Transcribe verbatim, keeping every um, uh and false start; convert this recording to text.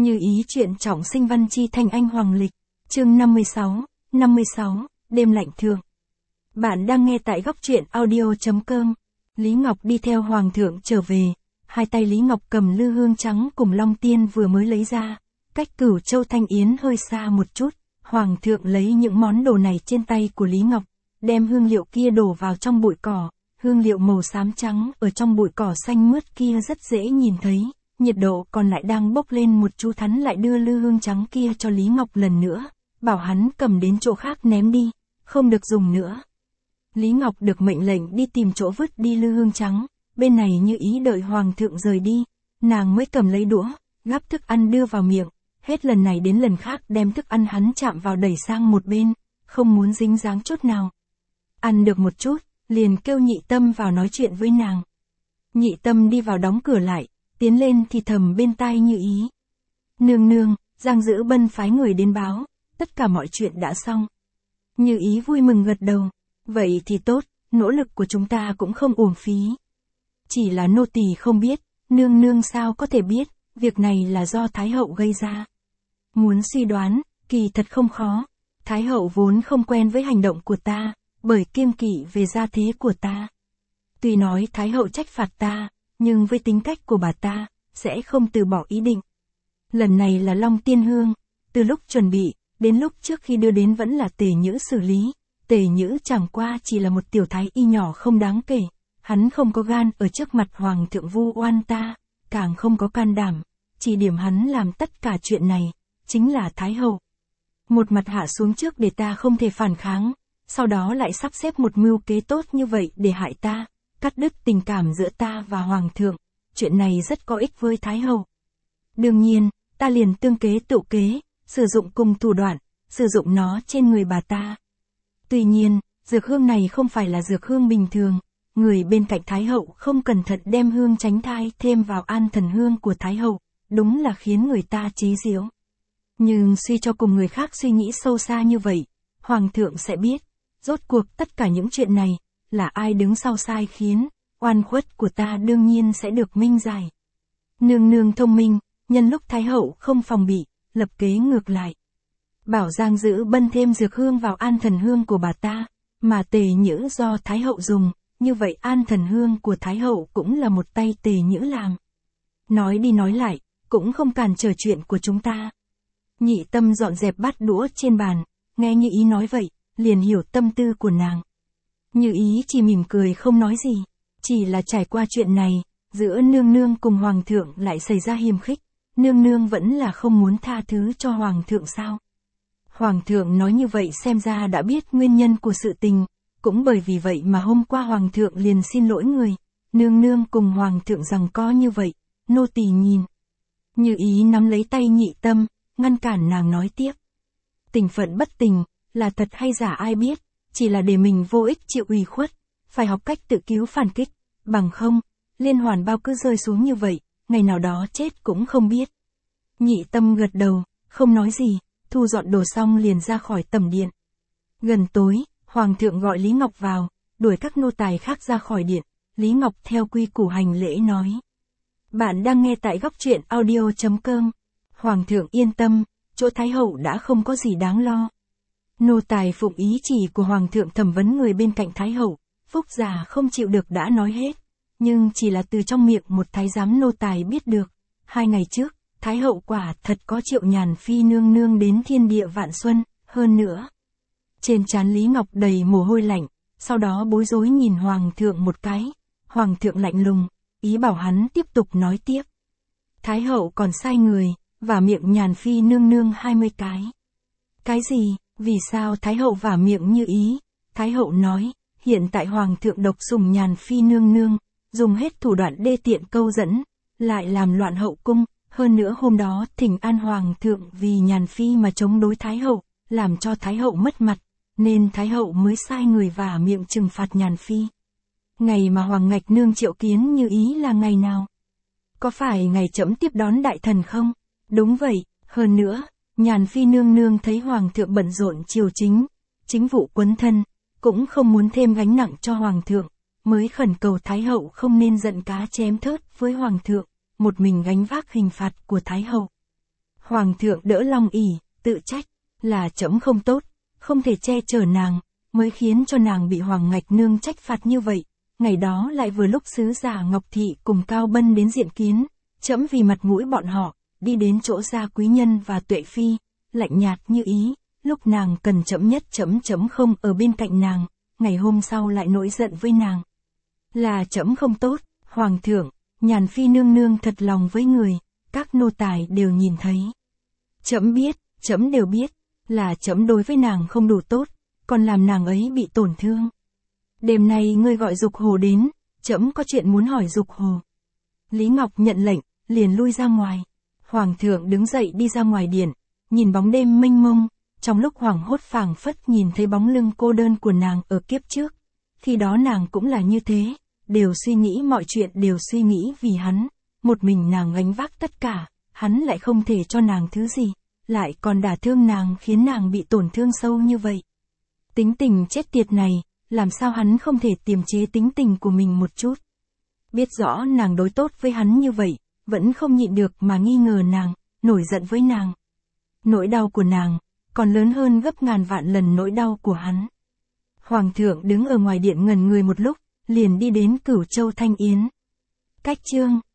Như ý chuyện trọng sinh văn chi thanh anh hoàng lịch, chương năm mươi sáu, năm mươi sáu, đêm lạnh thượng. Bạn đang nghe tại góc truyện audio.com. Lý Ngọc đi theo hoàng thượng trở về, hai tay Lý Ngọc cầm lư hương trắng cùng Long Tiên vừa mới lấy ra, cách Cửu Châu Thanh Yến hơi xa một chút, hoàng thượng lấy những món đồ này trên tay của Lý Ngọc, đem hương liệu kia đổ vào trong bụi cỏ, hương liệu màu xám trắng ở trong bụi cỏ xanh mướt kia rất dễ nhìn thấy. Nhiệt độ còn lại đang bốc lên một chút, hắn lại đưa lư hương trắng kia cho Lý Ngọc lần nữa, bảo hắn cầm đến chỗ khác ném đi, không được dùng nữa. Lý Ngọc được mệnh lệnh đi tìm chỗ vứt đi lư hương trắng, bên này Như ý đợi hoàng thượng rời đi, nàng mới cầm lấy đũa, gắp thức ăn đưa vào miệng, hết lần này đến lần khác đem thức ăn hắn chạm vào đẩy sang một bên, không muốn dính dáng chút nào. Ăn được một chút, liền kêu Nhị Tâm vào nói chuyện với nàng. Nhị Tâm đi vào đóng cửa lại, tiến lên thì thầm bên tai Như ý. Nương nương, Giang Dữ Bân phái người đến báo, tất cả mọi chuyện đã xong. Như ý vui mừng gật đầu, vậy thì tốt, nỗ lực của chúng ta cũng không uổng phí. Chỉ là nô tỳ không biết, nương nương sao có thể biết, việc này là do Thái Hậu gây ra. Muốn suy đoán, kỳ thật không khó, Thái Hậu vốn không quen với hành động của ta, bởi kiêng kỵ về gia thế của ta. Tuy nói Thái Hậu trách phạt ta, nhưng với tính cách của bà ta, sẽ không từ bỏ ý định. Lần này là Long Tiên Hương, từ lúc chuẩn bị, đến lúc trước khi đưa đến vẫn là Tề Nhữ xử lý, Tề Nhữ chẳng qua chỉ là một tiểu thái y nhỏ không đáng kể, hắn không có gan ở trước mặt hoàng thượng vu oan ta, càng không có can đảm, chỉ điểm hắn làm tất cả chuyện này, chính là Thái Hậu. Một mặt hạ xuống trước để ta không thể phản kháng, sau đó lại sắp xếp một mưu kế tốt như vậy để hại ta, cắt đứt tình cảm giữa ta và hoàng thượng, chuyện này rất có ích với Thái Hậu. Đương nhiên, ta liền tương kế tự kế, sử dụng cùng thủ đoạn, sử dụng nó trên người bà ta. Tuy nhiên, dược hương này không phải là dược hương bình thường, người bên cạnh Thái Hậu không cẩn thận đem hương tránh thai thêm vào an thần hương của Thái Hậu, đúng là khiến người ta chế giễu. Nhưng suy cho cùng người khác suy nghĩ sâu xa như vậy, hoàng thượng sẽ biết, rốt cuộc tất cả những chuyện này, là ai đứng sau sai khiến, oan khuất của ta đương nhiên sẽ được minh giải. Nương nương thông minh, nhân lúc Thái Hậu không phòng bị, lập kế ngược lại. Bảo Giang Dữ Bân thêm dược hương vào an thần hương của bà ta, mà Tề Nhữ do Thái Hậu dùng, như vậy an thần hương của Thái Hậu cũng là một tay Tề Nhữ làm. Nói đi nói lại, cũng không cản trở chuyện của chúng ta. Nhị Tâm dọn dẹp bát đũa trên bàn, nghe Như ý nói vậy, liền hiểu tâm tư của nàng. Như ý chỉ mỉm cười không nói gì, chỉ là trải qua chuyện này, giữa nương nương cùng hoàng thượng lại xảy ra hiềm khích, nương nương vẫn là không muốn tha thứ cho hoàng thượng sao. Hoàng thượng nói như vậy xem ra đã biết nguyên nhân của sự tình, cũng bởi vì vậy mà hôm qua hoàng thượng liền xin lỗi người, nương nương cùng hoàng thượng rằng co như vậy, nô tỳ nhìn. Như ý nắm lấy tay Nhị Tâm, ngăn cản nàng nói tiếp. Tình phận bất tình, là thật hay giả ai biết, chỉ là để mình vô ích chịu ủy khuất, phải học cách tự cứu phản kích, bằng không, liên hoàn bao cứ rơi xuống như vậy, ngày nào đó chết cũng không biết. Nhị Tâm gật đầu, không nói gì, thu dọn đồ xong liền ra khỏi tầm điện. Gần tối, hoàng thượng gọi Lý Ngọc vào, đuổi các nô tài khác ra khỏi điện, Lý Ngọc theo quy củ hành lễ nói. Bạn đang nghe tại góc truyện audio.com. Hoàng thượng yên tâm, chỗ Thái Hậu đã không có gì đáng lo. Nô tài phụng ý chỉ của hoàng thượng thẩm vấn người bên cạnh Thái Hậu, Phúc già không chịu được đã nói hết, nhưng chỉ là từ trong miệng một thái giám nô tài biết được. Hai ngày trước, Thái Hậu quả thật có triệu nhàn phi nương nương đến thiên địa vạn xuân, hơn nữa. Trên trán Lý Ngọc đầy mồ hôi lạnh, sau đó bối rối nhìn hoàng thượng một cái, hoàng thượng lạnh lùng, ý bảo hắn tiếp tục nói tiếp. Thái Hậu còn sai người, vả miệng nhàn phi nương nương hai mươi cái. Cái gì, vì sao Thái Hậu vả miệng Như ý? Thái Hậu nói, hiện tại hoàng thượng độc sủng nhàn phi nương nương, dùng hết thủ đoạn đê tiện câu dẫn, lại làm loạn hậu cung, hơn nữa hôm đó thỉnh an hoàng thượng vì nhàn phi mà chống đối Thái Hậu, làm cho Thái Hậu mất mặt, nên Thái Hậu mới sai người vả miệng trừng phạt nhàn phi. Ngày mà hoàng ngạch nương triệu kiến Như ý là ngày nào? Có phải ngày trẫm tiếp đón đại thần không? Đúng vậy, hơn nữa, nhàn phi nương nương thấy hoàng thượng bận rộn triều chính, chính vụ quấn thân, cũng không muốn thêm gánh nặng cho hoàng thượng, mới khẩn cầu Thái Hậu không nên giận cá chém thớt với hoàng thượng, một mình gánh vác hình phạt của Thái Hậu. Hoàng thượng đỡ long ỉ, tự trách, là trẫm không tốt, không thể che chở nàng, mới khiến cho nàng bị Hoàng Ngạch Nương trách phạt như vậy. Ngày đó lại vừa lúc sứ giả Ngọc Thị cùng Cao Bân đến diện kiến, trẫm vì mặt mũi bọn họ, đi đến chỗ gia quý nhân và Tuệ Phi, lạnh nhạt như ý, lúc nàng cần trẫm nhất trẫm trẫm không ở bên cạnh nàng, ngày hôm sau lại nổi giận với nàng. Là trẫm không tốt, Hoàng thượng, Nhàn Phi nương nương thật lòng với người, các nô tài đều nhìn thấy. Trẫm biết, trẫm đều biết, là trẫm đối với nàng không đủ tốt, còn làm nàng ấy bị tổn thương. Đêm nay ngươi gọi Dục Hồ đến, trẫm có chuyện muốn hỏi Dục Hồ. Lý Ngọc nhận lệnh, liền lui ra ngoài. Hoàng thượng đứng dậy đi ra ngoài điện, nhìn bóng đêm mênh mông, trong lúc hoảng hốt phảng phất nhìn thấy bóng lưng cô đơn của nàng ở kiếp trước. Khi đó nàng cũng là như thế, đều suy nghĩ mọi chuyện đều suy nghĩ vì hắn, một mình nàng gánh vác tất cả, hắn lại không thể cho nàng thứ gì, lại còn đả thương nàng khiến nàng bị tổn thương sâu như vậy. Tính tình chết tiệt này, làm sao hắn không thể kiềm chế tính tình của mình một chút. Biết rõ nàng đối tốt với hắn như vậy, vẫn không nhịn được mà nghi ngờ nàng, nổi giận với nàng. Nỗi đau của nàng, còn lớn hơn gấp ngàn vạn lần nỗi đau của hắn. Hoàng thượng đứng ở ngoài điện ngẩn người một lúc, liền đi đến Cửu Châu Thanh Yến. Cách chương